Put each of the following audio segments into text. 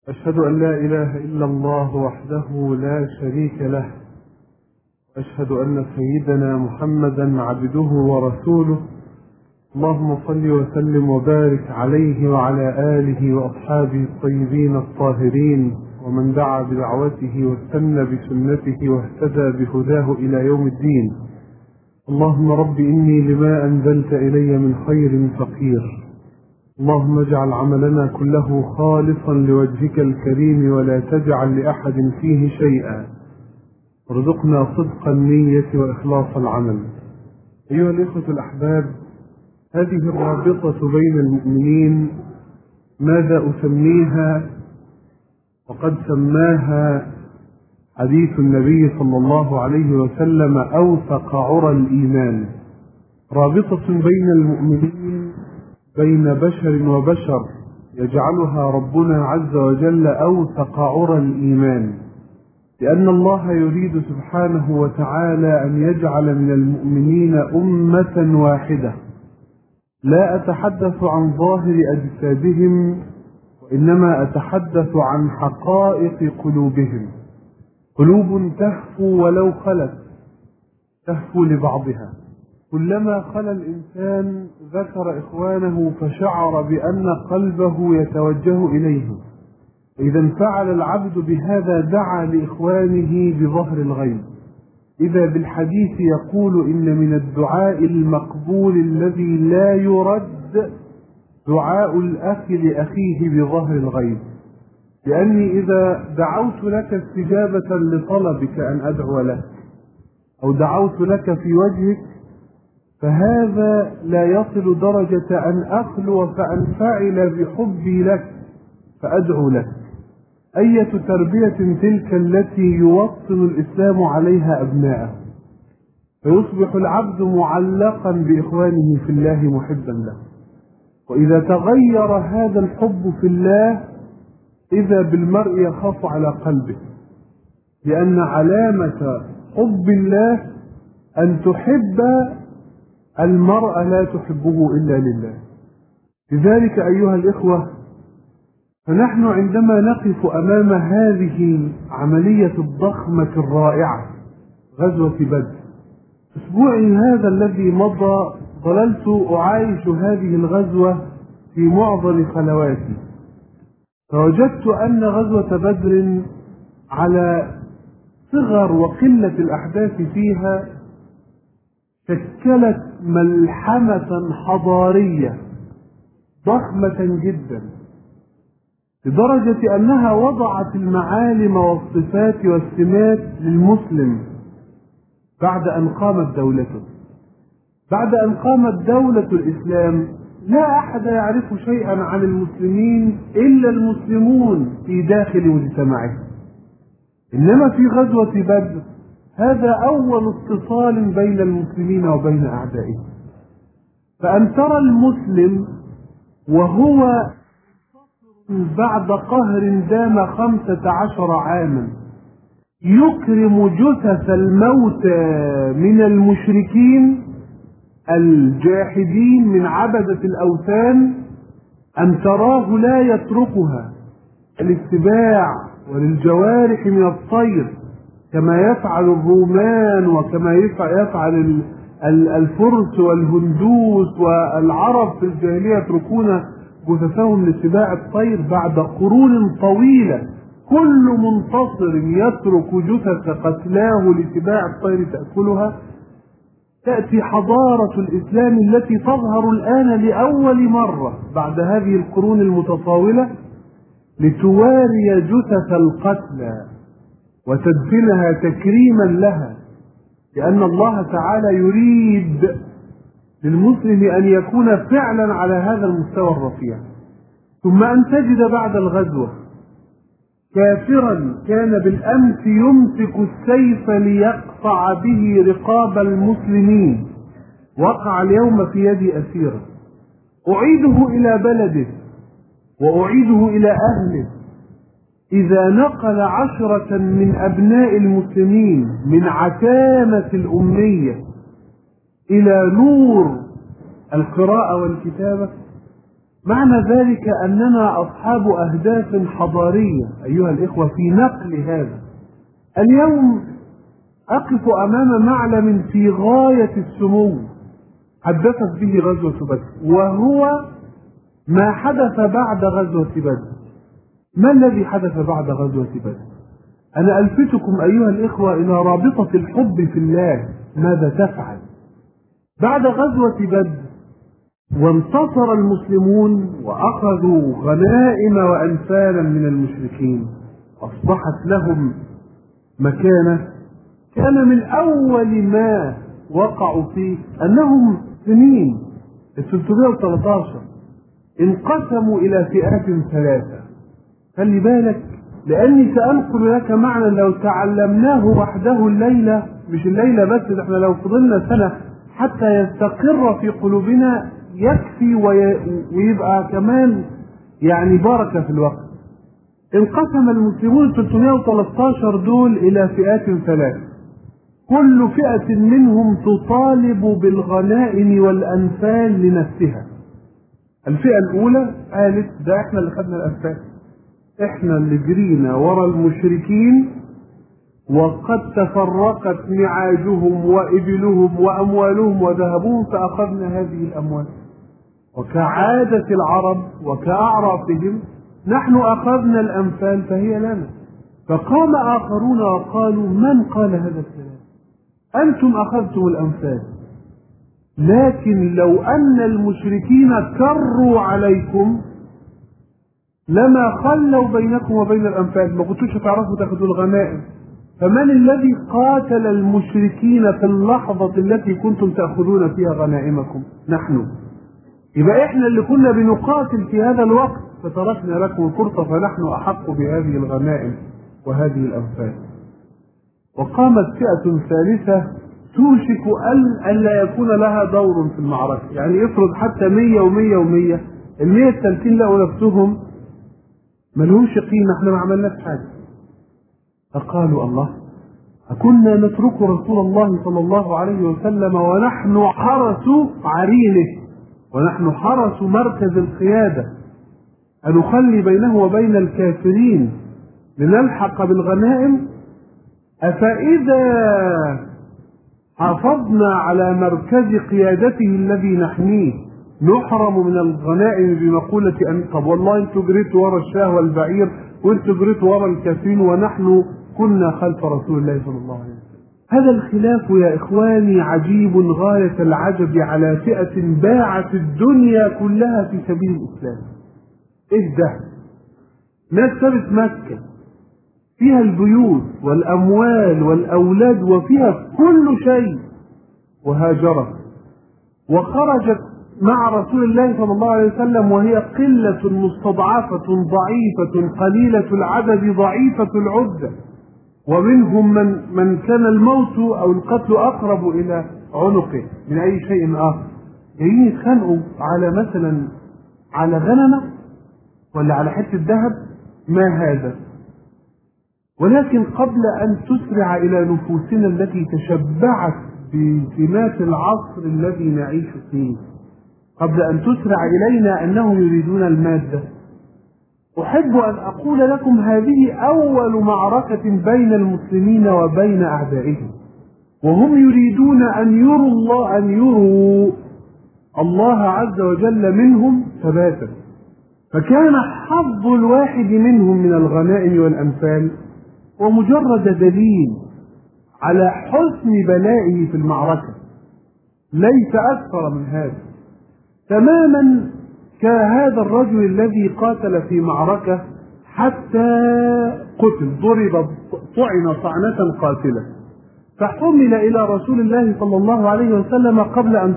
أشهد أن لا إله إلا الله وحده لا شريك له، أشهد أن سيدنا محمدا عبده ورسوله. اللهم صل وسلم وبارك عليه وعلى آله وأصحابه الطيبين الطاهرين ومن دعا بدعوته واستنى بسنته واهتدى بهداه إلى يوم الدين. اللهم رب إني لما أنزلت إلي من خير فقير، اللهم اجعل عملنا كله خالصا لوجهك الكريم ولا تجعل لأحد فيه شيئا، ارزقنا صدق النية وإخلاص العمل. أيها الإخوة الأحباب، هذه الرابطة بين المؤمنين ماذا أسميها؟ وقد سماها حديث النبي صلى الله عليه وسلم أوثق عرى الإيمان. رابطة بين المؤمنين بين بشر وبشر يجعلها ربنا عز وجل أوثق عرى الإيمان، لأن الله يريد سبحانه وتعالى أن يجعل من المؤمنين أمة واحدة. لا أتحدث عن ظاهر أجسادهم، وإنما أتحدث عن حقائق قلوبهم. قلوب تهفو ولو خلت، تهفو لبعضها. كلما خلا الإنسان ذكر إخوانه فشعر بأن قلبه يتوجه إليهم، إذا انفعل العبد بهذا دعا لإخوانه بظهر الغيب. إذا بالحديث يقول إن من الدعاء المقبول الذي لا يرد دعاء الأخ لأخيه بظهر الغيب، لأني إذا دعوت لك استجابة لطلبك أن أدعو لك أو دعوت لك في وجهك فهذا لا يصل درجة أن أخلو فأنفعل بحبي لك فأدعو لك. أية تربية تلك التي يوطن الإسلام عليها أبناءه، فيصبح العبد معلقا بإخوانه في الله محبا له. وإذا تغير هذا الحب في الله إذا بالمرء يخاف على قلبه، لأن علامة حب الله أن تحب المرء لا تحبه إلا لله. لذلك أيها الإخوة، فنحن عندما نقف أمام هذه العملية الضخمة الرائعة غزوة بدر، أسبوعي هذا الذي مضى ظللت أعايش هذه الغزوة في معظم خلواتي، فوجدت أن غزوة بدر على صغر وقلة الأحداث فيها شكلت ملحمة حضارية ضخمة جدا، لدرجة أنها وضعت المعالم والصفات والسمات للمسلم بعد أن قامت دولته. بعد أن قامت دولة الإسلام لا أحد يعرف شيئا عن المسلمين إلا المسلمون في داخل مجتمعه. إنما في غزوة بدر هذا أول اتصال بين المسلمين وبين أعدائهم. فأن ترى المسلم وهو بعد قهر دام 15 عاما يكرم جثث الموتى من المشركين الجاحدين من عبدة الأوثان، أن تراه لا يتركها للسباع وللجوارح من الطير كما يفعل الرومان وكما يفعل الفرس والهندوس والعرب في الجاهلية، يتركون جثثهم لسباع الطير. بعد قرون طويلة كل منتصر يترك جثث قتلاه لسباع الطير تأكلها. تأتي حضارة الإسلام التي تظهر الآن لأول مرة بعد هذه القرون المتطاولة لتواري جثث القتلى وتدفنها تكريما لها، لأن الله تعالى يريد للمسلم أن يكون فعلا على هذا المستوى الرفيع. ثم أن تجد بعد الغزوة كافرا كان بالأمس يمسك السيف ليقطع به رقاب المسلمين وقع اليوم في يد أسيرة، أعيده إلى بلده وأعيده إلى أهله. إذا نقل 10 من أبناء المسلمين من عتامة الأمية إلى نور القراءة والكتابة معنى ذلك أننا أصحاب أهداف حضارية أيها الإخوة في نقل هذا. اليوم أقف أمام معلم في غاية السمو حدثت به غزوة بدر، وهو ما حدث بعد غزوة بدر. ما الذي حدث بعد غزوة بدر؟ أنا ألفتكم أيها الإخوة إلى رابطة الحب في الله. ماذا تفعل بعد غزوة بدر وانتصر المسلمون وأخذوا غنائم وأنفالا من المشركين؟ أصبحت لهم مكانة. كان من أول ما وقعوا فيه أنهم سنين 313 انقسموا إلى فئات ثلاثة. خلي بالك، لأني سأنقل لك معنى لو تعلمناه وحده الليلة، مش الليلة بس، احنا لو فضلنا سنة حتى يستقر في قلوبنا يكفي ويبقى كمان يعني بركة في الوقت. انقسم المسلمون 313 دول إلى فئات ثلاث، كل فئة منهم تطالب بالغنائم والأنفال لنفسها. الفئة الأولى قالت ده احنا اللي خدنا الأنفال، احنا اللي جرينا ورا المشركين وقد تفرقت نعاجهم وإبلهم وأموالهم وذهبهم فأخذنا هذه الأموال. وكعادة العرب وكأعرافهم نحن أخذنا الأنفال فهي لنا. فقام آخرون وقالوا من قال هذا الكلام؟ أنتم أخذتم الأنفال، لكن لو أن المشركين كروا عليكم لما خلوا بينكم وبين الأنفال، ما كنتوش تعرفوا تأخذوا الغنائم. فمن الذي قاتل المشركين في اللحظة التي كنتم تأخذون فيها غنائمكم؟ نحن. يبقى إحنا اللي كنا بنقاتل في هذا الوقت فتركنا لكم الفرصة، فنحن أحق بهذه الغنائم وهذه الأنفال. وقامت فئة ثالثة توشك أن لا يكون لها دور في المعركة، يعني افرض حتى 100 و100 و100، ال100 التالتين لقوا نفسهم ملهمش قيمة، احنا ما عملناش حاجة. فقالوا الله، أكنا نترك رسول الله صلى الله عليه وسلم ونحن حرس عرينه ونحن حرس مركز القيادة أنخلي بينه وبين الكافرين لنلحق بالغنائم؟ أفإذا حافظنا على مركز قيادته الذي نحميه نحرم من الغنائم بمقولة أن طب والله انتوا جريتوا ورا الشاه والبعير وانتوا جريتوا ورا الكافرين ونحن كنا خلف رسول الله صلى الله عليه وسلم. هذا الخلاف يا إخواني عجيب غاية العجب على فئة باعت الدنيا كلها في سبيل الإسلام. إيه ده؟ ناس سابت مكة فيها البيوت والأموال والأولاد وفيها كل شيء، وهاجرت وخرجت مع رسول الله صلى الله عليه وسلم وهي قلة مستضعفة ضعيفة قليلة العدد ضعيفة العدة، ومنهم من كان الموت أو القتل أقرب إلى عنقه من أي شيء آخر. جايين يتخانقوا على مثلا على غنمة ولا على حتة ذهب، ما هذا؟ ولكن قبل أن تسرع إلى نفوسنا التي تشبعت بسمات العصر الذي نعيش فيه، قبل أن تسرع إلينا أنهم يريدون المادة، أحب أن أقول لكم هذه أول معركة بين المسلمين وبين أعدائهم، وهم يريدون أن يروا الله عز وجل منهم ثباتا. فكان حظ الواحد منهم من الغنائم والأنفال ومجرد دليل على حسن بلائه في المعركة، ليس أكثر من هذا. تماما كهذا الرجل الذي قاتل في معركة حتى قتل، ضرب طعن طعنة قاتلة، فحمل إلى رسول الله صلى الله عليه وسلم قبل أن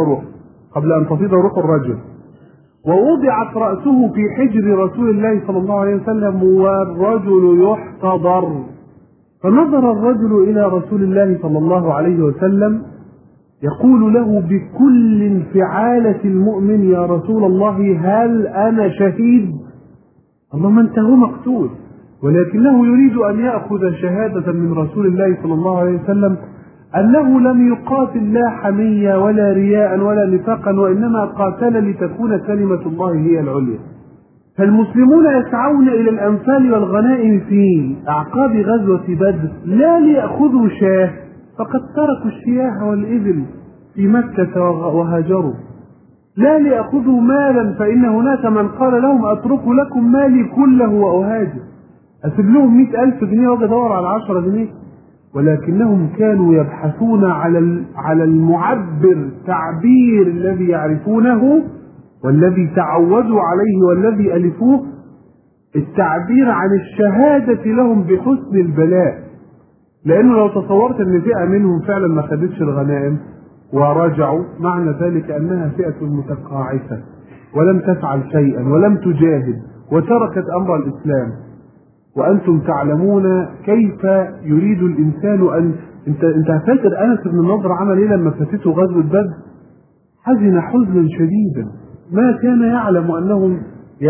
تفيض روح الرجل، ووضعت رأسه في حجر رسول الله صلى الله عليه وسلم والرجل يحتضر. فنظر الرجل إلى رسول الله صلى الله عليه وسلم يقول له بكل انفعالة المؤمن: يا رسول الله هل أنا شهيد؟ اللهم أنت هو مقتول، ولكنه يريد أن يأخذ شهادة من رسول الله صلى الله عليه وسلم أنه لم يقاتل لا حمية ولا رياء ولا نفاقا، وإنما قاتل لتكون كلمة الله هي العليا. فالمسلمون يسعون إلى الأنفال والغنائم في أعقاب غزوة بدر لا ليأخذوا شاه، فقد تركوا الشياه والإبل في مكة وهاجروا، لا ليأخذوا مالا، فإن هناك من قال لهم أترك لكم مالي كله وأهاجر، أسيب لهم 100,000 جنيه وأجي أدور على 10 جنيه، ولكنهم كانوا يبحثون على المعبر، تعبير الذي يعرفونه والذي تعودوا عليه والذي ألفوه، التعبير عن الشهادة لهم بحسن البلاء. لأنه لو تصورت أن فئة منهم فعلا ما خدتش الغنائم ورجعوا، معنى ذلك أنها فئة متقاعسة ولم تفعل شيئا ولم تجاهد وتركت أمر الإسلام. وأنتم تعلمون كيف يريد الإنسان أن أنت فاكر أنس بن النضر عمل إيه لما فاتته غزوة بدر؟ حزن حزنا شديدا، ما كان يعلم أنهم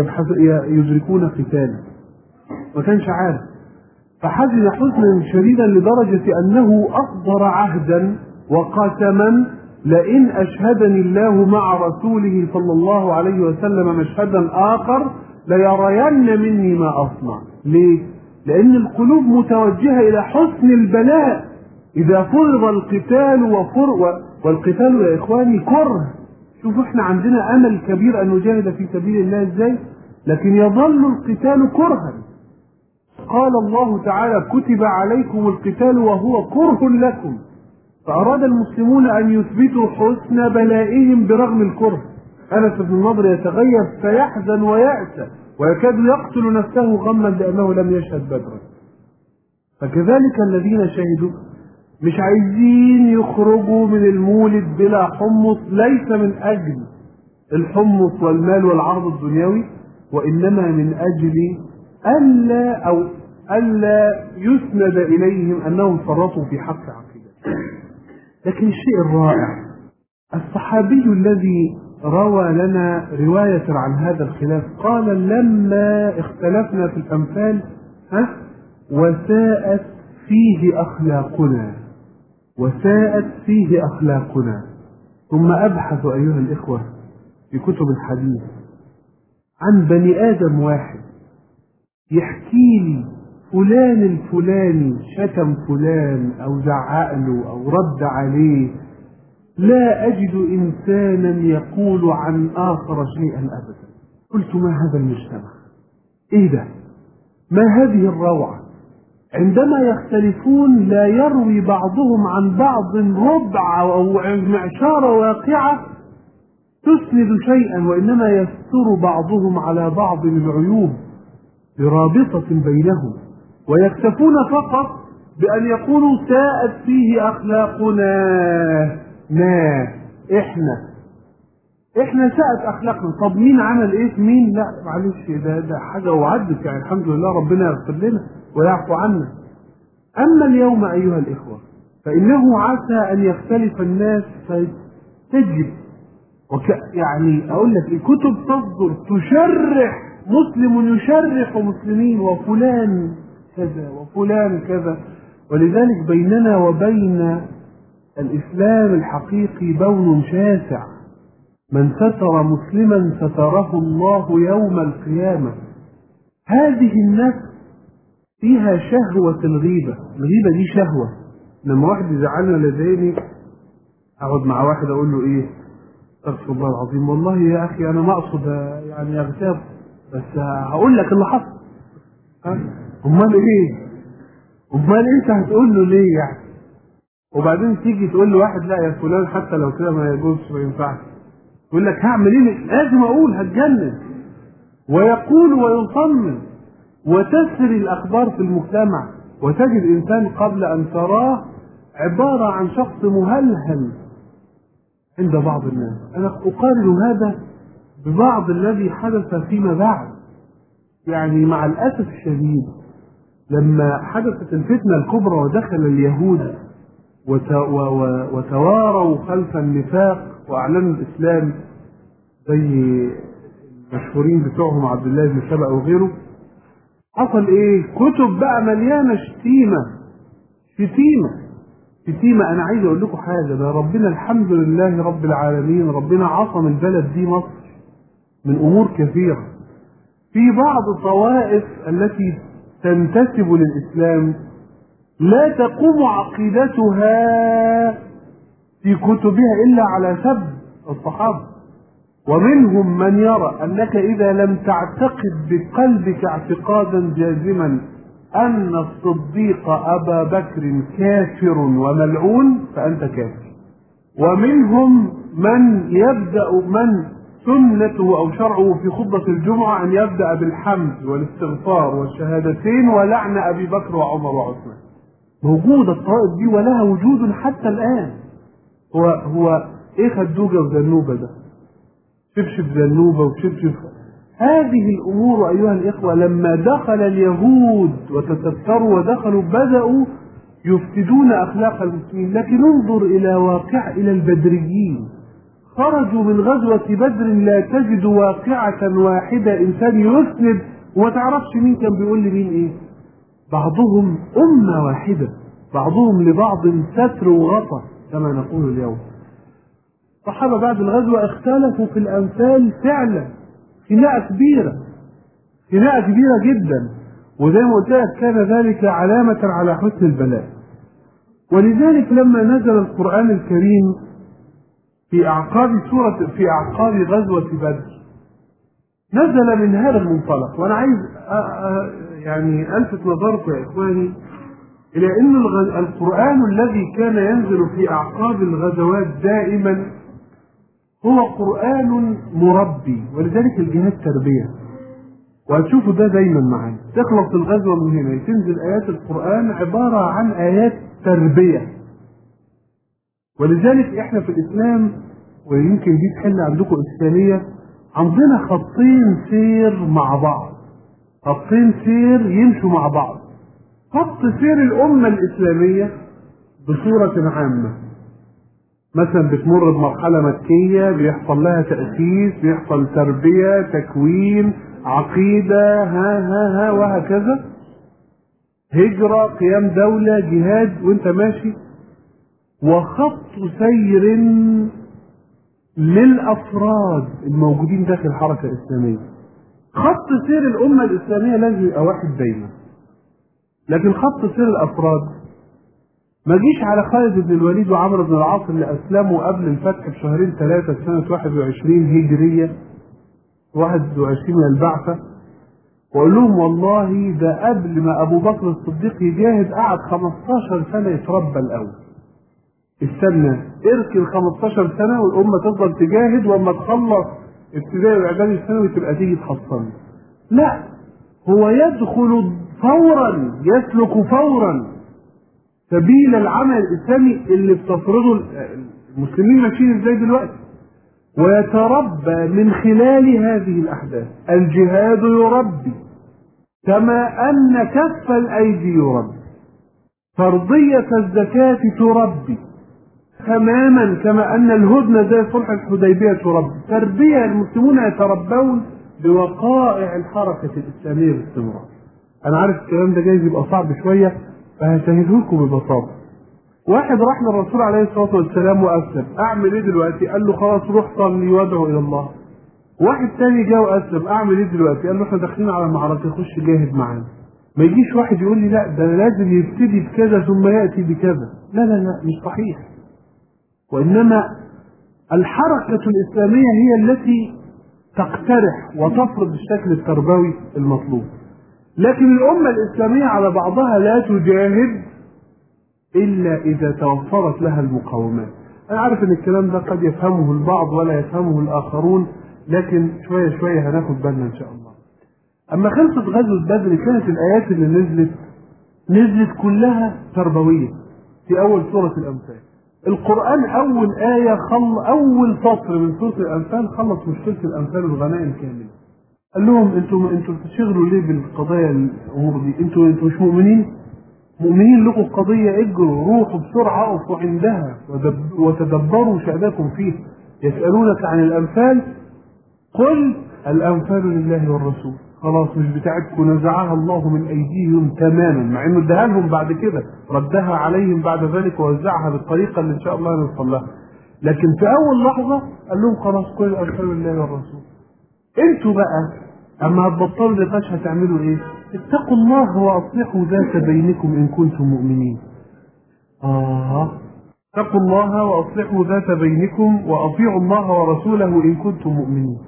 يدركون قتالا، ما كانش عارف، فحزن حزنا شديدا لدرجة أنه أصدر عهدا وقسما لئن أشهدني الله مع رسوله صلى الله عليه وسلم مشهدا آخر ليرين مني ما أصنع. ليه؟ لأن القلوب متوجهة إلى حسن البلاء. إذا فرض القتال والقتال يا إخواني كره، شوفوا احنا عندنا أمل كبير أن نجاهد في سبيل الله إزاي، لكن يظل القتال كرها. قال الله تعالى كتب عليكم القتال وهو كره لكم، فأراد المسلمون أن يثبتوا حسن بلائهم برغم الكره. أنس بن النضر يتغير فيحزن ويأسى ويكاد يقتل نفسه غما لأنه لم يشهد بدرا. فكذلك الذين شهدوا مش عايزين يخرجوا من المولد بلا حمص، ليس من أجل الحمص والمال والعرض الدنيوي، وإنما من أجل ألا يسند إليهم أنهم فرطوا في حق عقيدة. لكن الشيء الرائع الصحابي الذي روى لنا رواية عن هذا الخلاف قال لما اختلفنا في الأمثال وساءت فيه أخلاقنا. ثم أبحث أيها الإخوة في كتب الحديث عن بني آدم واحد يحكي لي فلان الفلاني شتم فلان أو زعق له أو رد عليه، لا أجد إنسانا يقول عن آخر شيئا أبدا. قلت ما هذا المجتمع؟ إيه ده؟ ما هذه الروعة؟ عندما يختلفون لا يروي بعضهم عن بعض ربع أو معشارة واقعة تسند شيئا، وإنما يستر بعضهم على بعض العيوب برابطة بينهم، ويكتفون فقط بأن يقولوا ساءت فيه أخلاقنا. احنا ساءت أخلاقنا. طب مين عمل ايه؟ مين؟ لا معلش ده حاجة وعدت، يعني الحمد لله ربنا يغفر لنا ويعفو عنا. أما اليوم أيها الإخوة فإنه عسى أن يختلف الناس فتجد يعني أقول لك الكتب تصدر تشرح، مسلم يشرح مسلمين وفلان كذا وفلان كذا. ولذلك بيننا وبين الإسلام الحقيقي بون شاسع، من ستر مسلما ستره الله يوم القيامة. هذه النفس فيها شهوة الغيبة دي شهوة. لما واحد يزعلنا لديني أقعد مع واحد أقول له إيه؟ أستغفر الله العظيم، والله يا أخي أنا ما أقصد يعني أغتاب، بس هقول لك اللي حصل. أمال إيه؟ أمال أنت هتقول له ليه يعني؟ وبعدين تيجي تقول له واحد لا يا فلان حتى لو كده ما يجوزش ما ينفعش، يقول لك هعمل إيه؟ لازم أقول، هتجنن. ويقول ويصمم، وتسري الأخبار في المجتمع، وتجد إنسان قبل أن تراه عبارة عن شخص مهلهل عند بعض الناس. أنا أقارن هذا ببعض الذي حدث فيما بعد. يعني مع الأسف الشديد لما حدثت الفتنة الكبرى ودخل اليهود وتواروا خلف النفاق وأعلنوا الإسلام زي المشهورين بتوعهم عبد الله بن سبأ وغيره، حصل إيه؟ كتب بقى مليانة شتيمة. في سيما أنا عايز أقول لكم حاجة، ده ربنا الحمد لله رب العالمين ربنا عصم البلد دي مصر من أمور كثيرة. في بعض الطوائف التي تنتسب للإسلام لا تقوم عقيدتها في كتبها إلا على سب الصحابة، ومنهم من يرى أنك إذا لم تعتقد بقلبك اعتقادا جازما أن الصديق أبا بكر كافر وملعون فأنت كافر. ومنهم من يبدأ من سنته أو شرعه في خطبة الجمعة أن يبدأ بالحمد والاستغفار والشهادتين ولعن أبي بكر وعمر وعثمان. موجودة الطوائف دي ولها وجود حتى الآن. هو إيه خدوجة وذنوبة ده؟ شبشب ذنوبة وشبشب. هذه الأمور أيها الإخوة لما دخل اليهود وتستروا ودخلوا بدأوا يفسدون أخلاق المسلمين. لكن انظر إلى واقع إلى البدريين، خرجوا من غزوة بدر لا تجد واقعة واحدة إنسان يسند وما تعرفش مين كان بيقول لمين إيه. بعضهم أمة واحدة، بعضهم لبعض ستر وغطى كما نقول اليوم. الصحابة بعد الغزوة اختلفوا في الأمثال فعلا، خناقة كبيرة جدا، وزي ما قلت لك كان ذلك علامة على حسن البلاء. ولذلك لما نزل القرآن الكريم في أعقاب غزوة بدر نزل من هذا المنطلق. وأنا عايز يعني ألفت نظركم يا إخواني إلى أن القرآن الذي كان ينزل في أعقاب الغزوات دائما هو قرآن مربي، ولذلك الجهاد تربية. وهتشوفوا ده دايما معانا، تخلص الغزوة من هنا تنزل آيات القرآن عبارة عن آيات تربية. ولذلك احنا في الإسلام، ويمكن دي تحل عندكم إشكالية، عندنا خطين سير مع بعض، خطين سير يمشوا مع بعض. خط سير الأمة الإسلامية بصورة عامة، مثلا بتمر بمرحلة مكية بيحصل لها تأسيس، بيحصل تربية، تكوين، عقيدة، ها وهكذا، هجرة، قيام دولة، جهاد، وانت ماشي. وخط سير للأفراد الموجودين داخل الحركة الإسلامية. خط سير الأمة الإسلامية لازم يبقى واحد دايما، لكن خط سير الأفراد ما جيش على خالد بن الوليد وعمرو بن العاص اللي أسلموا قبل الفتح بشهرين ثلاثة سنة 21 هجرية 21 من البعثة، وقال لهم والله ده قبل ما أبو بكر الصديق يجاهد قعد 15 سنة يتربى الأول. استنى اركن 15 سنة والأمة تفضل تجاهد، وأما تخلص ابتدائي واعدادي الثانوي تبقى تيجي تحصن. لا، هو يدخل فورا، يسلك فورا سبيل العمل الإسلامي اللي بتفرضه المسلمين ماشيين ازاي دلوقتي، ويتربى من خلال هذه الأحداث. الجهاد يربي كما أن كف الأيدي يربي، فرضية الزكاة تربي تماما كما أن الهدنة زي صلح الحديبية تربي. تربية المسلمون يتربون بوقائع الحركة الإسلامية باستمرار. أنا عارف الكلام ده جايز يبقى صعب شوية، فهسهله لكم ببساطة. واحد راح للرسول عليه الصلاة والسلام وأسلم، أعمل إيه دلوقتي؟ قال له خلاص روح صلي وادعو إلى الله. واحد تاني جاء وأسلم، أعمل إيه دلوقتي؟ قال له إحنا داخلين على معركة، خش جاهد معانا. ما يجيش واحد يقول لي لا ده لازم يبتدي بكذا ثم يأتي بكذا. لا لا لا، مش صحيح. وإنما الحركة الإسلامية هي التي تقترح وتفرض الشكل التربوي المطلوب، لكن الأمة الإسلامية على بعضها لا تجاهد إلا إذا توفرت لها المقومات. أنا عارف إن الكلام ده قد يفهمه البعض ولا يفهمه الآخرون، لكن شوية شوية هناخد بالنا إن شاء الله. أما خلصت غزوة بدر كانت الآيات اللي نزلت كلها تربوية في أول سورة الأنفال. القرآن أول آية أول سطر من سورة الأنفال خلص مشكلة الأنفال والغنائم كاملة. قال لهم انتوا بتشغلوا ليه بالقضايا الأمور دي؟ انتوا مش مؤمنين لكم قضية، اجروا روحوا بسرعة اقفوا عندها وتدبروا شأنكم فيه. يسألونك عن الأنفال قل الأنفال لله والرسول خلاص مش بتاعتكم، نزعها الله من أيديهم تماما، مع إنه اداها لهم بعد كده، ردها عليهم بعد ذلك ووزعها بالطريقة اللي إن شاء الله نوصل لها. لكن في أول لحظة قال لهم خلاص كل أرسل الله والرسول. أنتوا بقى أما هتبطلوا نقاش هتعملوا إيه؟ اتقوا الله وأصلحوا ذات بينكم إن كنتم مؤمنين. اتقوا الله وأصلحوا ذات بينكم وأطيعوا الله ورسوله إن كنتم مؤمنين.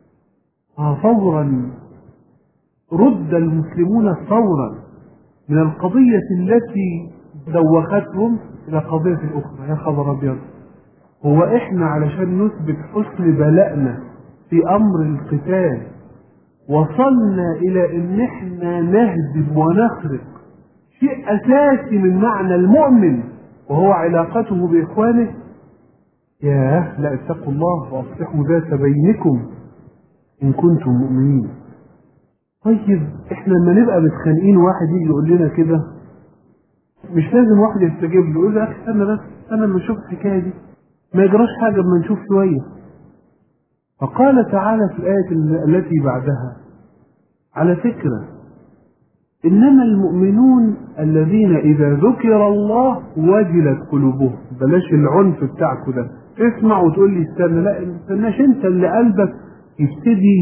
فورا رد المسلمون فورا من القضية التي دوختهم إلى قضية أخرى. يا خبر أبيض، هو إحنا علشان نثبت حسن بلائنا في أمر القتال وصلنا إلى إن إحنا نهدم ونخرق شيء أساسي من معنى المؤمن وهو علاقته بإخوانه؟ لا، اتقوا الله وأصلحوا ذات بينكم إن كنتم مؤمنين. طيب إحنا لما نبقى متخانقين واحد يجي يقول لنا كده، مش لازم واحد يستجيب له يقول له يا أخي استنى بس، أنا لما أشوف الحكاية دي ما يجراش حاجة اما نشوف شوية. فقال تعالى في الآية التي بعدها على فكرة إنما المؤمنون الذين إذا ذكر الله وجلت قلوبهم. بلاش العنف بتاعكوا ده، اسمع وتقول لي استنى، لا ما استناش، انت اللي قلبك يبتدي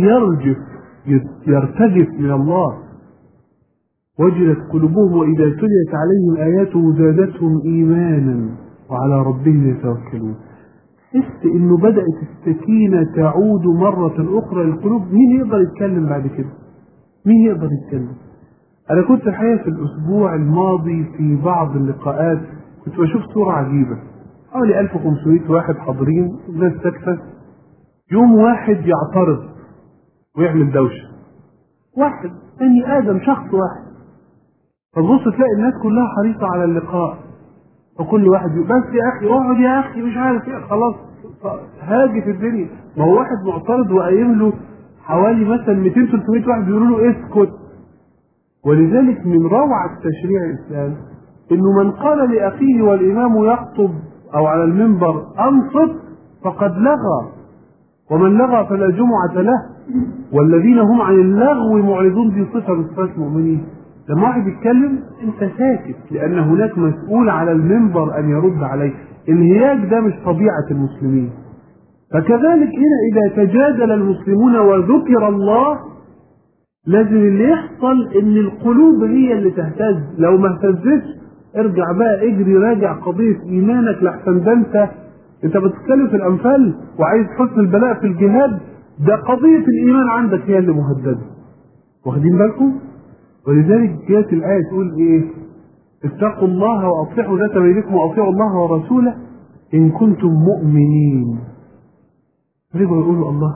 يرتجف من الله. وجلت قلوبهم وإذا تليت عليهم آياته زادتهم إيمانا وعلى ربهم يتوكلون. حس إنه بدأت السكينة تعود مرة أخرى للقلوب. مين يقدر يتكلم بعد كده؟ مين يقدر يتكلم؟ أنا كنت الحقيقة في الأسبوع الماضي في بعض اللقاءات كنت بشوف صورة عجيبة، حوالي 1500 واحد حاضرين، الناس ساكتة، يوم واحد يعترض ويعمل دوشة، واحد بني آدم، شخص واحد، فتبص تلاقي الناس كلها حريصة على اللقاء، وكل واحد يقول بس يا أخي اقعد يا أخي مش عارف ايه، خلاص هاجي في الدنيا. ما هو واحد معترض وقايم له حوالي مثلا 200 300 واحد بيقولوا له اسكت. ولذلك من روعة تشريع الإسلام إنه من قال لأخيه والإمام يخطب أو على المنبر أنصت فقد لغى، ومن لغى فلا جمعة له، والذين هم عن اللغو معرضون. دي صفة من صفات المؤمنين. لما واحد يتكلم أنت ساكت، لأن هناك مسؤول على المنبر أن يرد عليه. الهياج ده مش طبيعة المسلمين. فكذلك هنا إذا تجادل المسلمون وذكر الله لازم اللي يحصل ان القلوب هي اللي تهتز. لو ما اهتزتش ارجع بقى اجري راجع قضية ايمانك، لحسن ده انت بتتكلم في الانفال وعايز حسن البلاء في الجهاد، ده قضية الايمان عندك هي اللي مهددة. واخدين بالكم؟ ولذلك جاءت الآية تقول ايه؟ اتقوا الله واصلحوا ذات بينكم واطيعوا الله ورسوله ان كنتم مؤمنين. رجعوا يقولوا الله،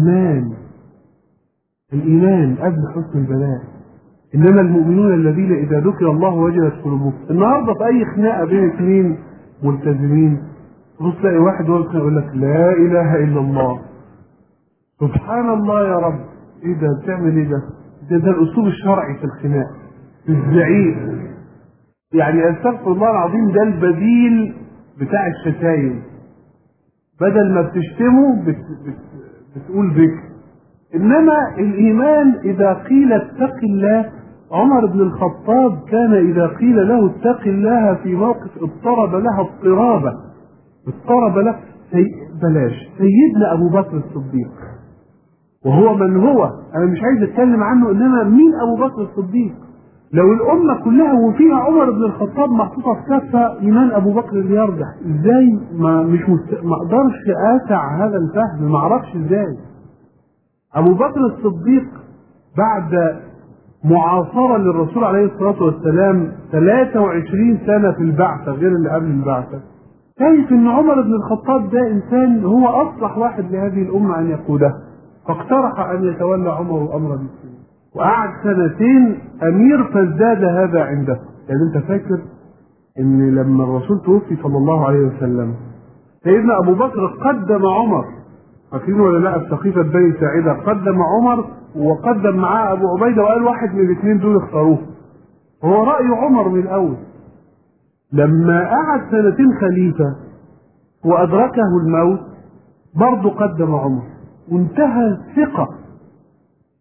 الإيمان قبل حسن البلاء. إنما المؤمنون الذين إذا ذكر الله وجلت قلوبهم. النهارده في أي خناقة بين اثنين ملتزمين تبص تلاقي واحد يقول لك لا إله إلا الله، سبحان الله يا رب. إيه ده؟ بتعمل إيه ده؟ ده الأسلوب الشرعي في الخناق، الزعيق. يعني أستغفر الله العظيم، ده البديل بتاع الشتايم. بدل ما بتشتمه بتقول ذكر. إنما الإيمان إذا قيل اتق الله، عمر بن الخطاب كان إذا قيل له اتق الله في موقف اضطرب له اضطرابا، اضطرب له سيدنا أبو بكر الصديق، وهو من هو، أنا مش عايز أتكلم عنه، إنما مين أبو بكر الصديق؟ لو الأمة كلها وفيها عمر بن الخطاب محطوطة في كفة، إيمان أبو بكر اللي يرجح. إزاي ما أقدرش أسع هذا الفهم، ما أعرفش إزاي. أبو بكر الصديق بعد معاصرة للرسول عليه الصلاة والسلام 23 سنة في البعثة غير اللي قبل البعثة، شايف إن عمر بن الخطاب ده إنسان هو أصلح واحد لهذه الأمة أن يقودها، فاقترح أن يتولى عمر أمر المسلمين، وقعد 2 سنين أمير، فازداد هذا عنده. يعني أنت فاكر إن لما الرسول توفي صلى الله عليه وسلم سيدنا أبو بكر قدم عمر، فاكرين ولا لا؟ في سقيفة بني ساعدة قدم عمر وقدم معاه أبو عبيدة، وقال واحد من الاثنين دول اختاروه. هو رأي عمر من الأول. لما قعد 2 سنين خليفة وأدركه الموت برضه قدم عمر، وانتهى الثقة.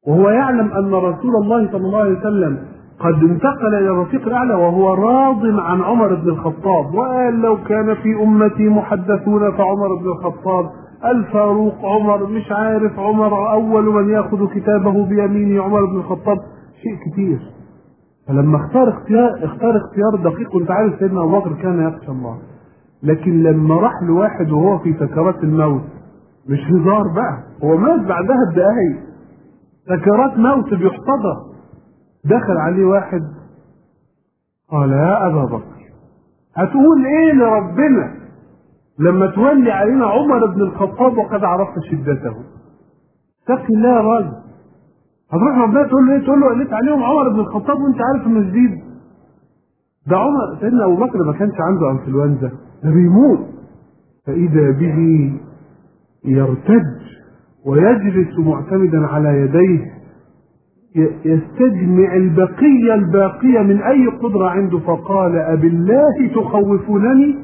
وهو يعلم أن رسول الله صلى الله عليه وسلم قد انتقل إلى الرفيق الأعلى وهو راض عن عمر بن الخطاب، وقال لو كان في أمتي محدثون فعمر بن الخطاب، الفاروق عمر، مش عارف عمر أول من يأخذ كتابه بيمينه عمر بن الخطاب، شيء كتير. فلما اختار اختيار دقيق، وانت عارف سيدنا أبو بكر كان يخشى الله، لكن لما راح لواحد وهو في سكرات الموت، مش هزار بقى، هو مات بعدها بدقايق، سكرات موت بيحتضر، دخل عليه واحد قال يا أبا بكر هتقول ايه لربنا لما تولي علينا عمر بن الخطاب وقد عرفت شدته؟ اتق الله يا راجل، هتروح ربنا تقول له ايه؟ تقول له قلت عليهم عمر بن الخطاب وانت عارف انه شديد؟ ده عمر سيدنا ابو بكر ما كانش عنده انفلونزا، ده بيموت، فاذا به يرتج ويجلس معتمدا على يديه يستجمع الباقية من أي قدرة عنده، فقال أبالله تخوفونني؟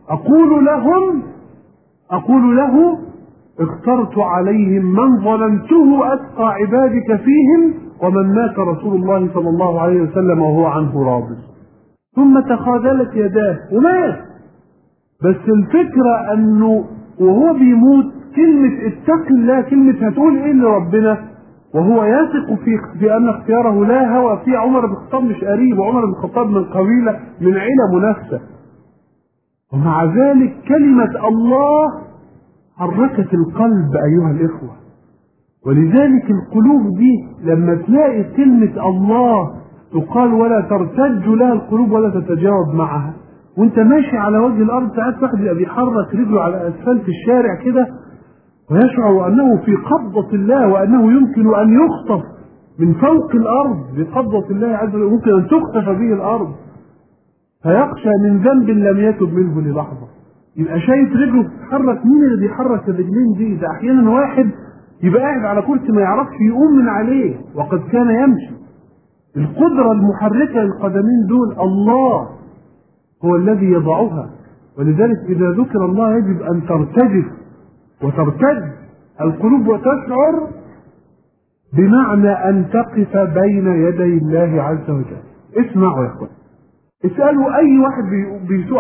أقول له اخترت عليهم من ظننته أتقى عبادك فيهم ومن مات رسول الله صلى الله عليه وسلم وهو عنه راض. ثم تخاذلت يداه ومات. بس الفكرة أنه وهو بيموت كلمة اتق الله، كلمة هتقول إيه لربنا وهو يثق في أن اختياره لا هوى فيه. عمر بن الخطاب مش قريب، وعمر بن الخطاب من قبيلة من عيلة منافسة، ومع ذلك كلمة الله حركت القلب أيها الإخوة. ولذلك القلوب دي لما تلاقي كلمة الله تقال ولا ترتج لها القلوب ولا تتجاوب معها، وانت ماشي على وجه الأرض ساعات واحد يبقى بيحرك رجله على أسفلت الشارع كده ويشعر أنه في قبضة الله وأنه يمكن أن يخطف من فوق الأرض بقبضة الله عز وجل، ممكن أن تخطف به الأرض، فيخشى من ذنب لم يتب منه للحظة. يبقى شايف رجله بتتحرك، مين اللي بيحرك الرجلين دي؟ ده أحيانا واحد يبقى قاعد على كرسي ما يعرفش يقوم من عليه وقد كان يمشي. القدرة المحركة للقدمين دول الله هو الذي يضعها. ولذلك إذا ذكر الله يجب أن ترتجف وترتد القلوب وتشعر، بمعنى أن تقف بين يدي الله عز وجل. اسمعوا يا اخوان، اسألوا أي واحد بيسوق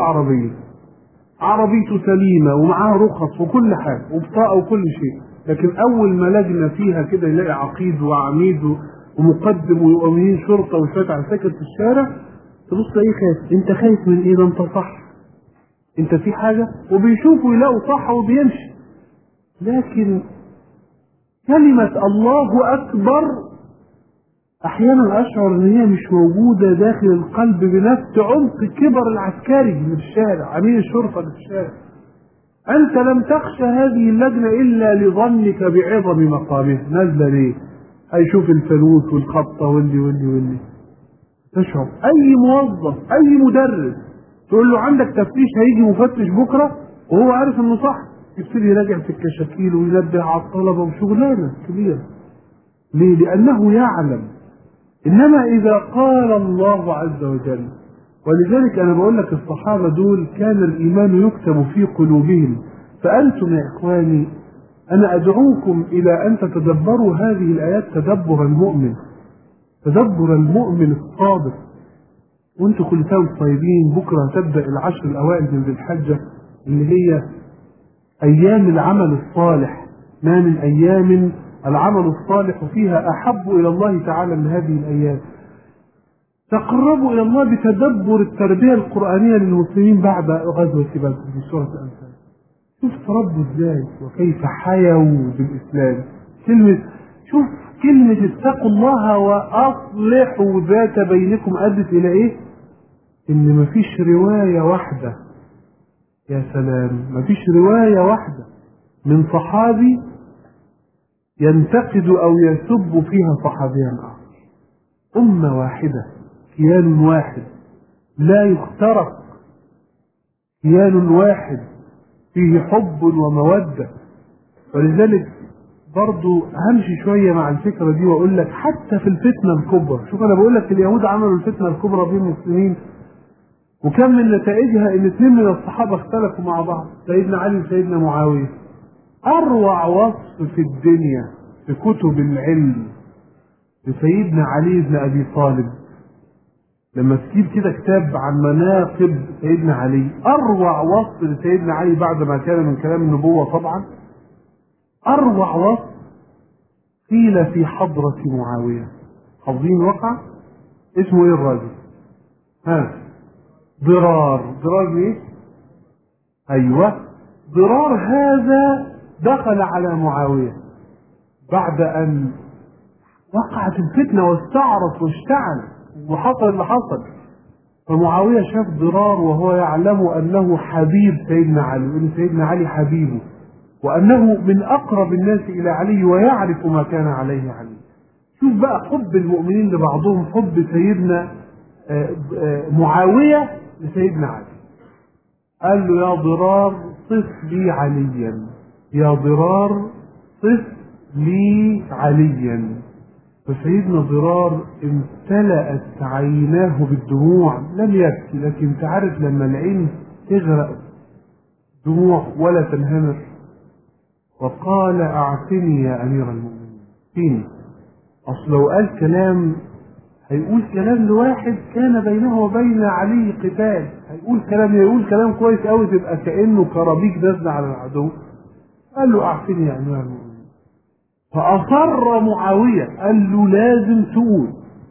عربيته سليمة ومعاه رخص وكل حاجة وبطاقة وكل شيء، لكن أول ما لجنة فيها كده يلاقي عقيد وعميد ومقدم وأمين شرطة وشوية عساكر في الشارع، تبص ايه خايف؟ انت خايف من ايه؟ ده انت صح، انت في حاجة، وبيشوفوا يلاقوا صح وبيمشي. لكن كلمة الله أكبر أحيانا أشعر أن هي مش موجودة داخل القلب بنفس عمق كبر العسكري اللي في الشارع، أمين الشرطة اللي في الشارع. أنت لم تخشى هذه اللجنة إلا لظنك بعظم مقامها. نازلة ليه؟ هيشوف الفلوس والخطة واللي تشعر. أي موظف أي مدرس تقول له عندك تفتيش هيجي مفتش بكرة وهو عارف إنه صح، يبتدي يراجع في الكشاكيل وينبه على الطلبة وشغلانة كبيرة. ليه؟ لأنه يعلم. إنما إذا قال الله عز وجل، ولذلك أنا بقول لك الصحابة دول كان الإيمان يكتب في قلوبهم. فأنتم يا إخواني أنا أدعوكم إلى أن تتدبروا هذه الآيات تدبر المؤمن، تدبر المؤمن الصادق. وانتم كل سنة وانتم طيبين، بكرة تبدأ العشر الأوائل من ذي الحجة اللي هي أيام العمل الصالح. ما من أيام العمل الصالح فيها أحب إلى الله تعالى من هذه الأيام. تقربوا إلى الله بتدبر التربية القرآنية للمسلمين بعد غزوة بدر في سورة الأنفال. شوف تربوا إزاي وكيف حيوا بالإسلام. شوف كلمة اتقوا الله وأصلحوا ذات بينكم أدت إلى إيه؟ إن مفيش رواية واحدة، يا سلام، مفيش رواية واحدة من صحابي ينتقد أو يسب فيها صحابيا آخر. أمة واحدة، كيان واحد لا يخترق، كيان واحد فيه حب ومودة. ولذلك برضو همشي شوية مع الفكرة دي وأقول لك حتى في الفتنة الكبرى، شوف أنا بقول لك اليهود عملوا الفتنة الكبرى بين المسلمين وكم من نتائجها إن 2 من الصحابة اختلفوا مع بعض، سيدنا علي وسيدنا معاوية. أروع وصف في الدنيا في كتب العلم لسيدنا علي بن أبي طالب. لما تجيب كده كتاب عن مناقب سيدنا علي، أروع وصف لسيدنا علي بعد ما كان من كلام النبوة طبعا، أروع وصف قيل في حضرة معاوية. حافظين وقع اسمه ايه الراجل؟ ضرار ايه؟ ايوه، ضرار هذا دخل على معاوية بعد ان وقعت الفتنة واستعرت واشتعل وحصل اللي حصل. فمعاوية شاف ضرار وهو يعلم انه حبيب سيدنا علي، وان سيدنا علي حبيبه، وانه من اقرب الناس الى علي ويعرف ما كان عليه علي. شوف بقى حب المؤمنين لبعضهم، حب سيدنا معاوية لسيدنا علي. قال له يا ضرار صف لي عليا، يا ضرار صف لي عليا. فسيدنا ضرار امتلأت عيناه بالدموع، لم يبكي، لكن تعرف لما العين تغرق دموع ولا تنهمر، وقال اعفني يا امير المؤمنين. فيني، اصل لو قال كلام هيقول كلام لواحد كان بينه وبين علي قتال، يقول كلام كويس قوي تبقى كأنه كرابيك نازله على العدو. قال له اعفني يا امير المؤمنين. فاصر معاويه، قال له لازم تقول.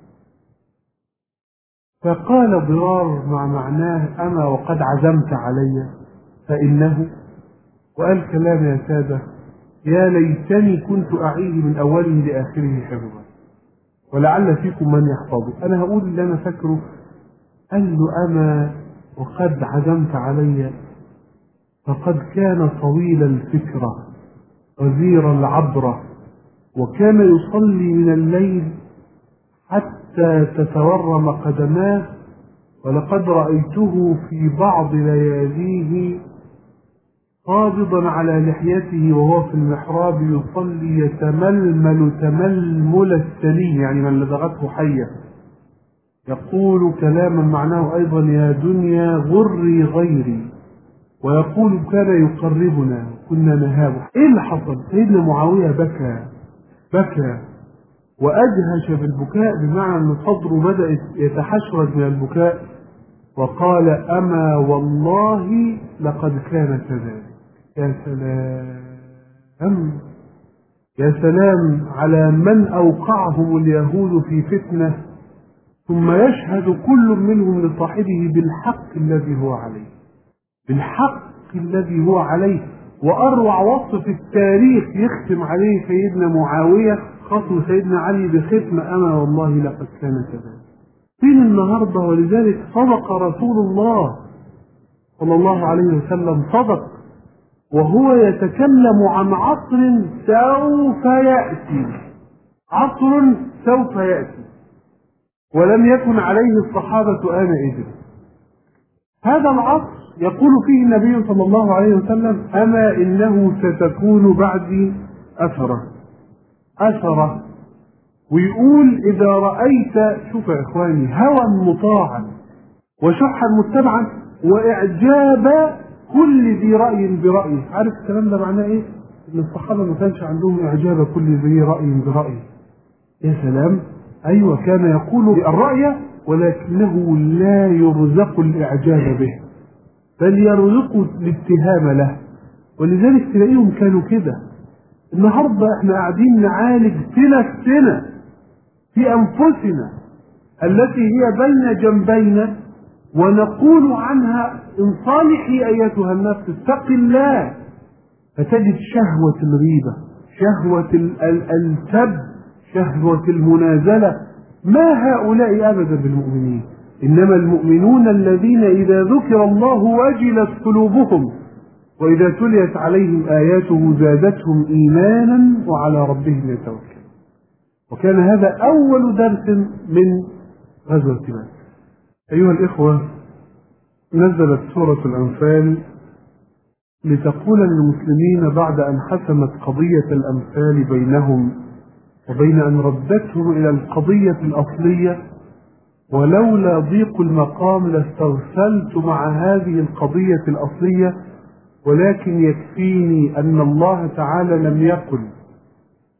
فقال ضرار مع معناه اما وقد عزمت علي فانه، وقال كلام يا ساده يا ليتني كنت اعيه من اوله لاخره حفظا، ولعل فيكم من يحفظه. انا هقول اللي انا فاكره. قال له اما وقد عزمت علي فقد كان طويل الفكرة غزير العبرة، وكان يصلي من الليل حتى تتورم قدماه، ولقد رأيته في بعض لياليه قابضا على لحيته وهو في المحراب يصلي يتململ تململ السلي، يعني من لدغته حية. يقول كلاما معناه أيضا يا دنيا غري غيري، ويقول كان يقربنا كنا نهابه. ايه اللي حصل؟ سيدنا معاوية بكى وأدهش بالبكاء، بمعنى أن صدره بدأ يتحشرج من البكاء، وقال أما والله لقد كان كذلك. يا سلام، يا سلام على من أوقعهم اليهود في فتنة ثم يشهد كل منهم لصاحبه بالحق الذي هو عليه، بالحق الذي هو عليه. وأروع وصف في التاريخ يختم عليه سيدنا معاوية خصم سيدنا علي بختم أما والله لقد كان كذلك. فين النهاردة؟ ولذلك صدق رسول الله صلى الله عليه وسلم، صدق وهو يتكلم عن عصر سوف يأتي، عصر سوف يأتي ولم يكن عليه الصحابة آنئذ. هذا العصر يقول فيه النبي صلى الله عليه وسلم أما إنه ستكون بعدي أثرة، ويقول إذا رأيت، شوف يا إخواني، هوى مطاعا وشحا متبعا وإعجاب كل ذي رأي برأيه. عارف الكلام ده معناه إيه؟ إن الصحابة ما كانش عندهم إعجاب كل ذي رأي برأيه. يا سلام، أيوة، كان يقول الرأي ولكنه لا يرزق الإعجاب به، بل يرزق الاتهام له. ولذلك تلاقيهم كانوا كده. النهاردة احنا قاعدين نعالج سنة في أنفسنا التي هي بين جنبينا، ونقول عنها انصالحي أيتها النفس اتق الله، فتجد شهوة الغيبة، شهوة السب، شهوة المنازلة. ما هؤلاء أبدا بالمؤمنين، إنما المؤمنون الذين إذا ذكر الله وجلت قلوبهم وإذا تليت عليهم آياته زادتهم إيمانا وعلى ربهم يتوكلون. وكان هذا أول درس من غزوة بدر. أيها الإخوة، نزلت سورة الأنفال لتقول للمسلمين بعد أن حسمت قضية الأنفال بينهم وبين أن ردتهم إلى القضية الأصلية، ولولا ضيق المقام لاسترسلت مع هذه القضية الأصلية، ولكن يكفيني أن الله تعالى لم يقل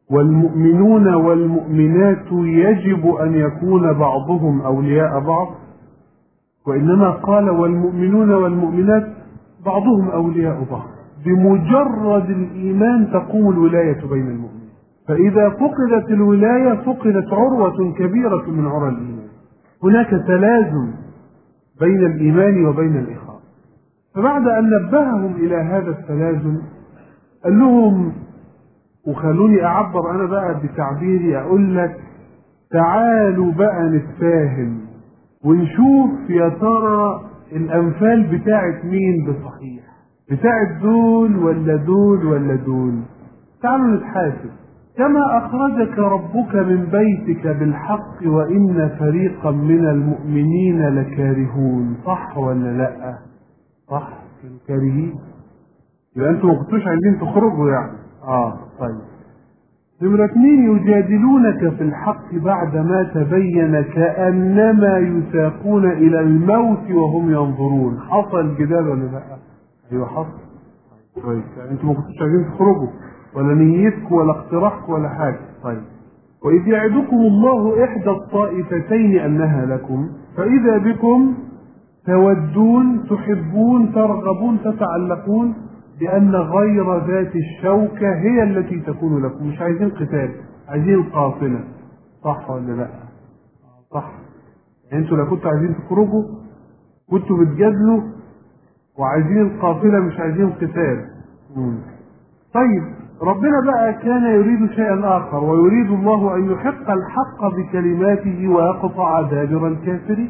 والمؤمنون والمؤمنات يجب أن يكون بعضهم أولياء بعض، وإنما قال والمؤمنون والمؤمنات بعضهم أولياء بعض. بمجرد الإيمان تقوم الولاية بين المؤمنين، فإذا فقدت الولاية فقدت عروة كبيرة من عرى الإيمان. هناك تلازم بين الإيمان وبين الإخاء. فبعد أن نبههم إلى هذا التلازم قال لهم، وخلوني أعبر أنا بقى بتعبيري، أقول لك تعالوا بقى نتفاهم ونشوف يا ترى الأنفال بتاعت مين بصحيح، بتاعت دول ولا دول ولا دول. تعالوا نتحاسب. كما أخرجك ربك من بيتك بالحق وإن فريقا من المؤمنين لكارهون. صح ولا لأ؟ صح، كارهين. يبقى أنتم ما كنتوش عايزين تخرجوا يعني. طيب. نمرة 2، يجادلونك في الحق بعدما تبين كأنما يساقون إلى الموت وهم ينظرون. حصل جدال ولا لا؟ أيوه حصل. طيب يعني أنتم ما كنتوش عايزين تخرجوا ولا نيتكم ولا اقتراحكم ولا حاجة. طيب. وإذ يعدكم الله إحدى الطائفتين أنها لكم فإذا بكم تودون تحبون ترغبون تتعلقون بأن غير ذات الشوكة هي التي تكون لكم. مش عايزين قتال، عايزين قافلة. صح ولا لا؟ صح. يعني انتوا لو كنتوا عايزين تخرجوا كنتوا بتجادلوا وعايزين القافلة مش عايزين قتال. طيب ربنا بقى كان يريد شيئا آخر، ويريد الله أن يحق الحق بكلماته ويقطع دابر الكافرين.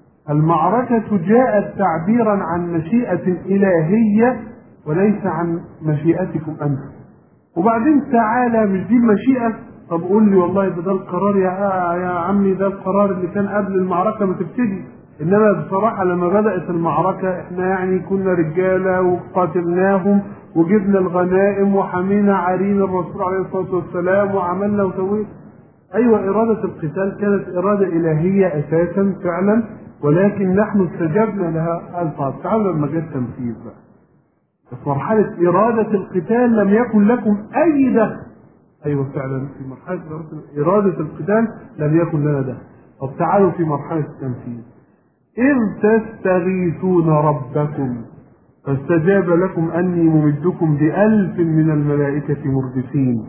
المعركة جاءت تعبيرا عن مشيئة إلهية وليس عن مشيئتكم أنتم. وبعدين تعالى، مش دي المشيئة؟ طب قول لي والله ده القرار يا عمي، ده القرار اللي كان قبل المعركة ما تبتدي. إنما بصراحة لما بدأت المعركة إحنا يعني كنا رجالة وقاتلناهم وجبنا الغنائم وحمينا عرين الرسول عليه الصلاة والسلام وعملنا وسوينا. أيوة، إرادة القتال كانت إرادة إلهية أساسا فعلا، ولكن نحن استجبنا لها. طب تعالوا لما جاء التنفيذ بقى، في مرحلة إرادة القتال لم يكن لكم أي دخل. أيوة فعلا في مرحلة إرادة القتال لم يكن لنا دخل. طب تعالوا في مرحلة التنفيذ. إذ تستغيثون ربكم فاستجاب لكم أني ممدكم ب1000 من الملائكة مردفين.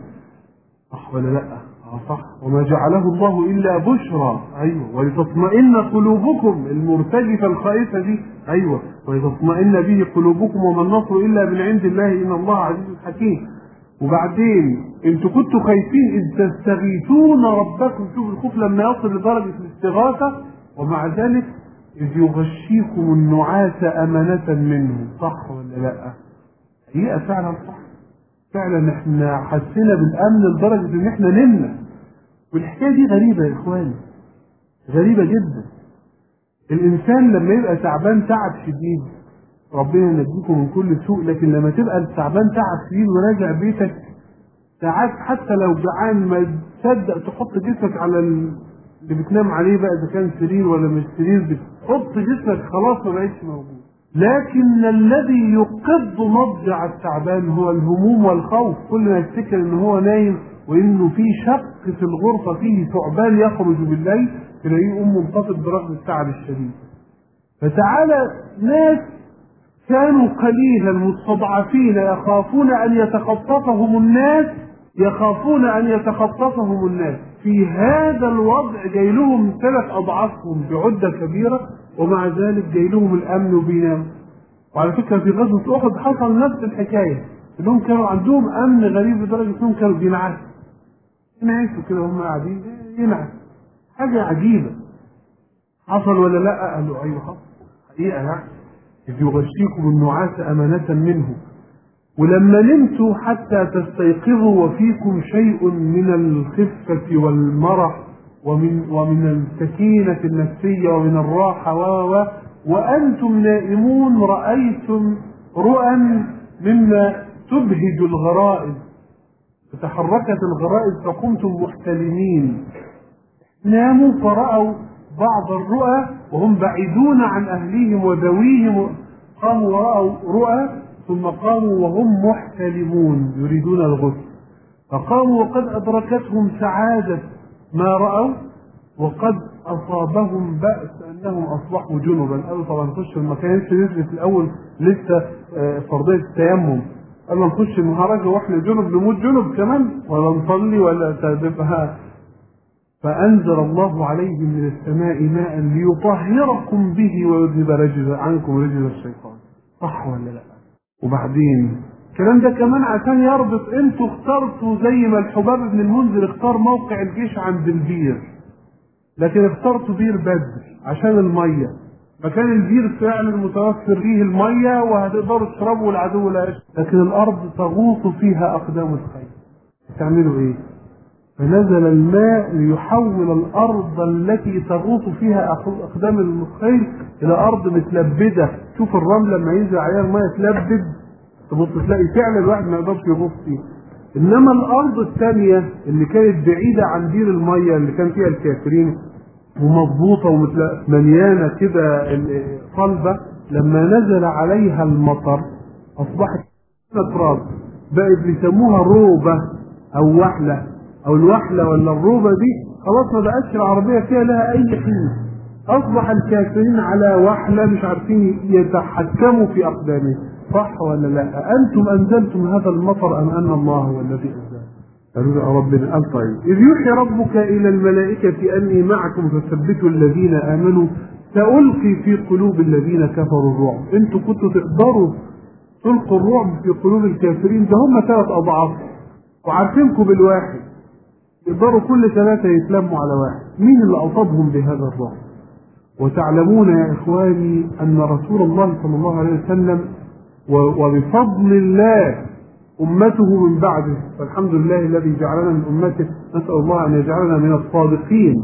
صح ولا لأ؟ صح. وما جعله الله إلا بشرى. أيوة. ولتطمئن قلوبكم، المرتجفة الخائفة دي. أيوة. ولتطمئن به قلوبكم وما النصر إلا من عند الله إن الله عزيز حكيم. وبعدين انتوا كنتوا خايفين إذ تستغيثون ربكم. شوف الخوف لما يصل لدرجة الاستغاثة. ومع ذلك إذ يغشيكم النعاس أمنة منه. صح ولا لأ؟ هي فعلا صح. فعلا احنا حسينا بالأمن لدرجة ان احنا نمنا. والحكاية دي غريبة يا اخواني، غريبة جدا. الانسان لما يبقى تعبان تعب شديد ربنا ينجيكم من كل سوء، لكن لما تبقى تعبان تعب شديد وراجع بيتك ساعات حتى لو جعان ما تصدق تحط جسمك على اللي بتنام عليه بقى، اذا كان سرير ولا مش سرير، بتحط جسمك خلاص ما بقتش موجود. لكن الذي يقض مضجع التعبان هو الهموم والخوف. كل ما يفتكر ان هو نايم وانه في شق في الغرفة فيه ثعبان يخرج بالليل تلاقيه يقوم منخفض برغم التعب الشديد. فتعالى ناس كانوا قليلا مستضعفين يخافون ان يتخطفهم الناس، في هذا الوضع جاي لهم 3 أضعافهم بعدة كبيرة، ومع ذلك جاي لهم الأمن وبيناموا. وعلى فكرة في غزوة أحد حصل نفس الحكاية، انهم كانوا عندهم أمن غريب لدرجة انهم كانوا بينعسوا كده وهم قاعدين ينعسوا. حاجة عجيبة. حصل ولا لا؟ قالوا أيوه حصل حقيقة يعني. إذ يغشيكم النعاس أمانة منه. ولما نمتوا حتى تستيقظوا وفيكم شيء من الخفة والمرح ومن السكينة النفسية ومن الراحة وأنتم نائمون رأيتم رؤى مما تبهج الغرائز، فتحركت الغرائز فقمتم محتلمين. ناموا فرأوا بعض الرؤى وهم بعيدون عن أهليهم وذويهم، قاموا ورأوا رؤى ثم قاموا وهم محتلمون يريدون الغسل. فقاموا وقد أدركتهم سعادة ما رأوا، وقد أصابهم بأس أنهم أصبحوا جنبا. قالوا طبعا نخش المكان لسه في الأول لسه فرضية التيمم، قالوا نخش المهرجة وإحنا جنب نموت جنب كمان ولا نصلي ولا تبقى. فأنزل الله عليهم من السماء ماء ليطهركم به ويذهب عنكم رجز الشيطان. صح ولا لا؟ وبعدين الكلام ده كمان عشان يربط، انتوا اخترتوا زي ما الحباب بن المنذر اختار موقع الجيش عند البير، لكن اخترتوا بير بدر عشان الميه، مكان البير فعلا متوفر فيه الميه وهتقدروا تشربوا والعدو لا يشرب، لكن الارض تغوص فيها اقدام الخيل. تعملوا ايه؟ فنزل الماء ليحول الارض التي تغوص فيها اقدام الخيل الى ارض متلبده. شوف الرمل لما ينزل عليها الماء تلبد، تبص تلاقي فعلا الواحد ما يقدرش يغوص فيه. انما الارض الثانيه اللي كانت بعيده عن بير الميه اللي كان فيها الكافرين ومضبوطه ومليانه كده صلبه، لما نزل عليها المطر اصبحت تراب، بقت بيسموها روبه او وحله او الوحله ولا الروبه دي، خلاص ما بقتش العربيه فيها لها اي قيمه. اصبح الكافرين على وحله مش عارفين يتحكموا في اقدامهم. صح ولا لا؟ انتم انزلتم هذا المطر ام ان الله هو الذي انزل؟ قالوا ربنا قال طيب. اذ يوحي ربك الى الملائكه اني معكم فثبتوا الذين امنوا سالقي في قلوب الذين كفروا الرعب. انتم كنتوا تقدروا تلقوا الرعب في قلوب الكافرين، ده هم 3 أضعاف وعارفينكم بالواحد، يقدروا كل 3 يتلموا على واحد. مين اللي أصابهم بهذا الرعب؟ وتعلمون يا إخواني أن رسول الله صلى الله عليه وسلم وبفضل الله أمته من بعده، فالحمد لله الذي جعلنا من أمته، نسأل الله أن يجعلنا من الصادقين،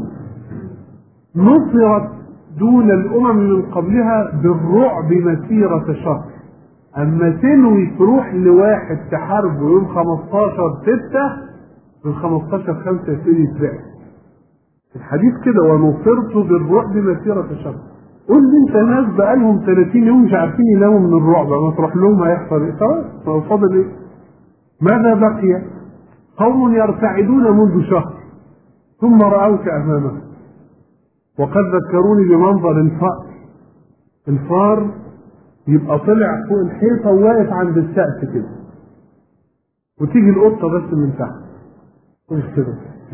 نصرت دون الأمم من قبلها بالرعب مسيرة شهر. أما تنوي تروح لواحد تحاربه يوم 15/6 من 15/5 يبتدي يتبعد. الحديث كده ونصرت بالرعب مسيرة شهر. قول لي انت ناس بقالهم 30 يوم مش عارفين يناموا من الرعب، ما تروح لهم هيحصل ايه؟ خلاص فاضل ايه؟ ماذا بقي؟ قوم يرتعدون منذ شهر ثم رأوك أمامهم. وقد ذكروني بمنظر الفأر. الفار يبقى طلع فوق الحيطة وواقف عند السقف كده، وتيجي القطة بس من تحت مش كده،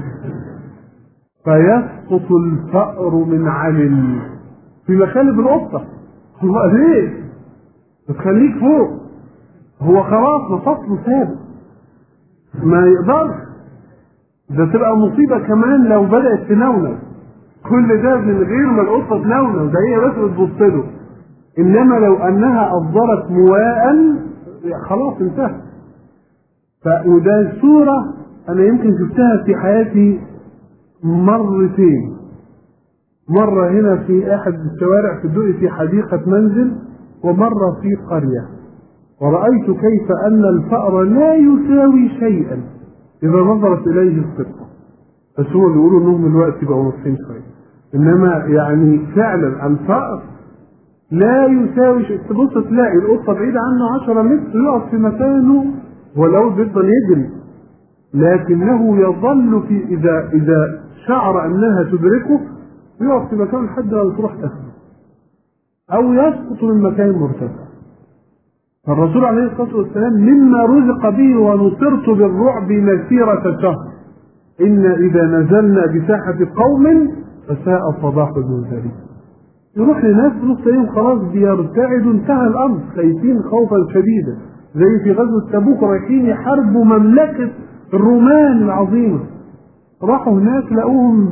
فيسقط الفأر من علم في مخالب القطة. هو ليه؟ بتخليك فوق، هو خلاص مفصله ثابت ما يقدرش. ده تبقى مصيبة كمان لو بدأت تنونو، كل ده من غير ما القطة تنونو، ده هي بس بتبص له. إنما لو أنها أصدرت مواء خلاص انتهى. وده صورة أنا يمكن شفتها في حياتي مرتين. مرة هنا في أحد الشوارع في الدقي في حديقة منزل، ومرة في قرية، ورأيت كيف أن الفأر لا يساوي شيئا إذا نظرت إليه القطة. بس هو بيقولوا إنهم دلوقتي بقوا نصين شوية، إنما يعني فعلا الفأر لا يساوي شيء. تبص تلاقي القطة بعيدة عنه 10 متر يقف في مكانه ولو بيفضل يجري، لكنه يظل في إذا شعر أنها تدركه يقف في مكانه لحد ما تروح تاخده أو يسقط من مكان مرتفع. فالرسول عليه الصلاة والسلام مما رزق به ونصرت بالرعب مسيرة شهر. إن إذا نزلنا بساحة قوم فساء صباح المنذرين. يروح لناس نص يوم خلاص بيرتعدوا، انتهى الأمر، خايفين خوفا شديدا، زي في غزوة تبوك رايحين يحاربوا مملكة الرومان العظيمة، راحوا هناك لقوهم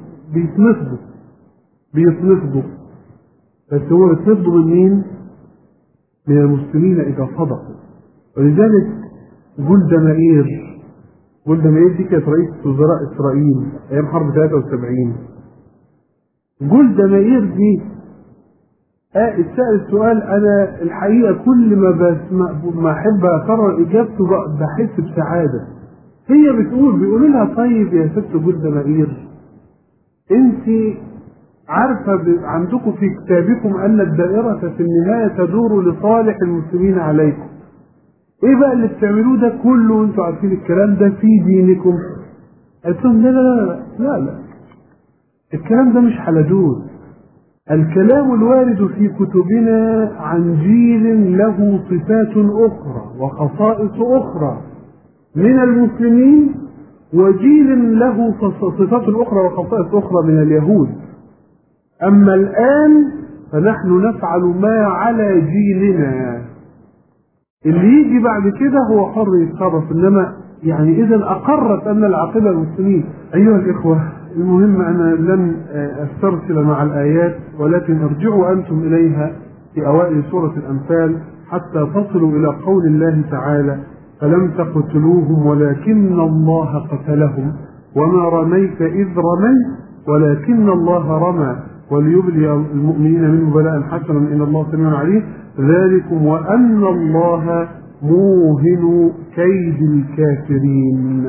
بيتنصبوا. بس هو بيتنصبوا من مين؟ من المسلمين إذا صدقوا. ولذلك جولدا مائير دي كانت رئيس وزراء إسرائيل أيام حرب 73. جولدا مائير دي اتسأل السؤال، أنا الحقيقة كل ما أحب أكرر إجابته بحس بسعادة. هي بيقولوا لها طيب يا ست جولدا مائير، أنت عارفة عندكم في كتابكم أن الدائرة في النهاية تدور لصالح المسلمين عليكم، ايه بقى اللي بتعملوه ده كله وانتوا عارفين الكلام ده في دينكم؟ قلت لهم لا لا لا لا لا، الكلام ده مش حلزون. الكلام الوارد في كتبنا عن جيل له صفات أخرى وخصائص أخرى من المسلمين، وجيل له صفات أخرى وخصائص أخرى من اليهود. أما الآن فنحن نفعل ما على جيلنا، اللي يجي بعد كده هو حر يتصرف. إنما يعني إذا أقرت أن العقيدة المسلمين. أيها الإخوة، المهم أنا لن أسترسل مع الآيات، ولكن ارجعوا أنتم إليها في أوائل سورة الأنفال حتى تصلوا إلى قول الله تعالى: فلم تقتلوهم ولكن الله قتلهم وما رميت إذ رميت ولكن الله رمى وليبلي المؤمنين منه بلاء حسنا إن الله سميع عليم ذلكم وأن الله موهن كيد الكافرين.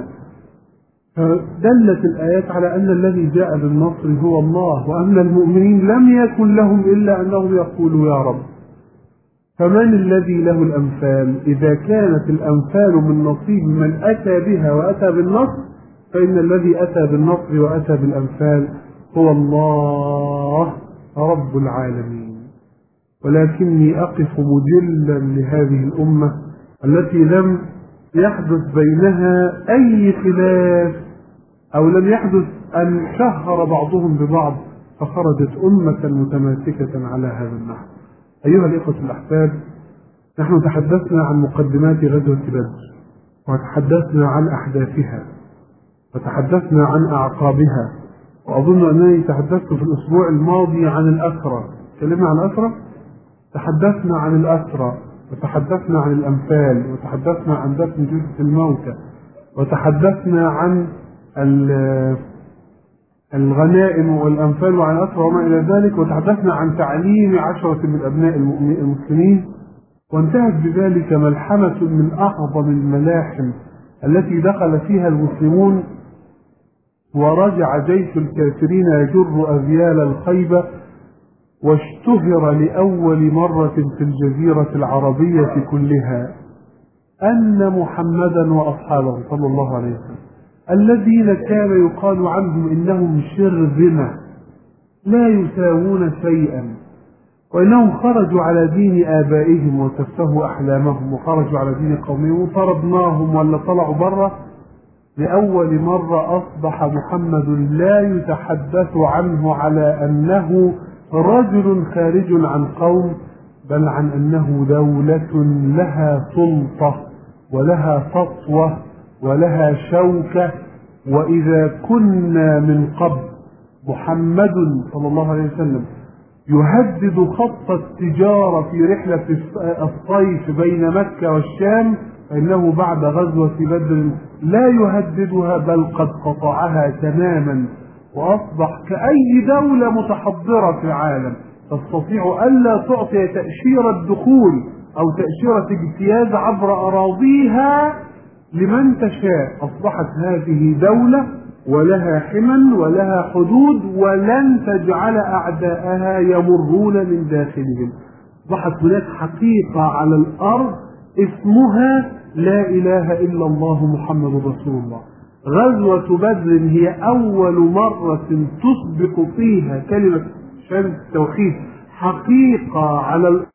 فدلت الآيات على أن الذي جاء بالنصر هو الله، وأن المؤمنين لم يكن لهم إلا أنهم يقولوا يا رب. فمن الذي له الأمثال؟ إذا كانت الأمثال من نصيب من أتى بها وأتى بالنصر، فإن الذي أتى بالنصر وأتى بالأمثال هو الله رب العالمين. ولكني أقف مجلا لهذه الأمة التي لم يحدث بينها أي خلاف، أو لم يحدث أن شهر بعضهم ببعض فخرجت أمة متماسكة على هذا النحو. أيها الإخوة الأحباب، نحن تحدثنا عن مقدمات غزوة بدر، وتحدثنا عن أحداثها، وتحدثنا عن أعقابها، وأظن أنني تحدثت في الأسبوع الماضي عن الأسرى. تكلمنا عن الأسرى، تحدثنا عن الأسرى، وتحدثنا عن الأنفال، وتحدثنا عن دفن جثث الموتى، وتحدثنا عن الغنائم والأنفال وعن الأسرى وما إلى ذلك، وتحدثنا عن تعليم 10 من أبناء المسلمين، وانتهت بذلك ملحمة من أعظم الملاحم التي دخل فيها المسلمون، ورجع جيش الكافرين يجر أذيال الخيبة، واشتهر لأول مرة في الجزيرة العربية كلها أن محمدا وأصحابه صلى الله عليه وسلم الذين كان يقال عنهم إنهم شرذمة لا يساوون شيئا، وإنهم خرجوا على دين آبائهم وسفهوا أحلامهم وخرجوا على دين قومهم وطردناهم ولا طلعوا بره، لأول مرة أصبح محمد لا يتحدث عنه على أنه رجل خارج عن قوم، بل عن أنه دولة لها سلطة ولها سطوة ولها شوكة. وإذا كنا من قبل محمد صلى الله عليه وسلم يهدد خط التجارة في رحلة الصيف بين مكة والشام، فإنه بعد غزوة بدر لا يهددها بل قد قطعها تماما، وأصبح كأي دولة متحضرة في العالم تستطيع ألا تعطي تأشيرة دخول أو تأشيرة اجتياز عبر أراضيها لمن تشاء. أصبحت هذه دولة ولها حمى ولها حدود، ولن تجعل أعداءها يمرون من داخلهم. أصبحت هناك حقيقة على الأرض اسمها لا إله إلا الله محمد رسول الله. غزوة بدر هي أول مرة تسبق فيها كلمة شهادة التوحيد حقيقة على الأرض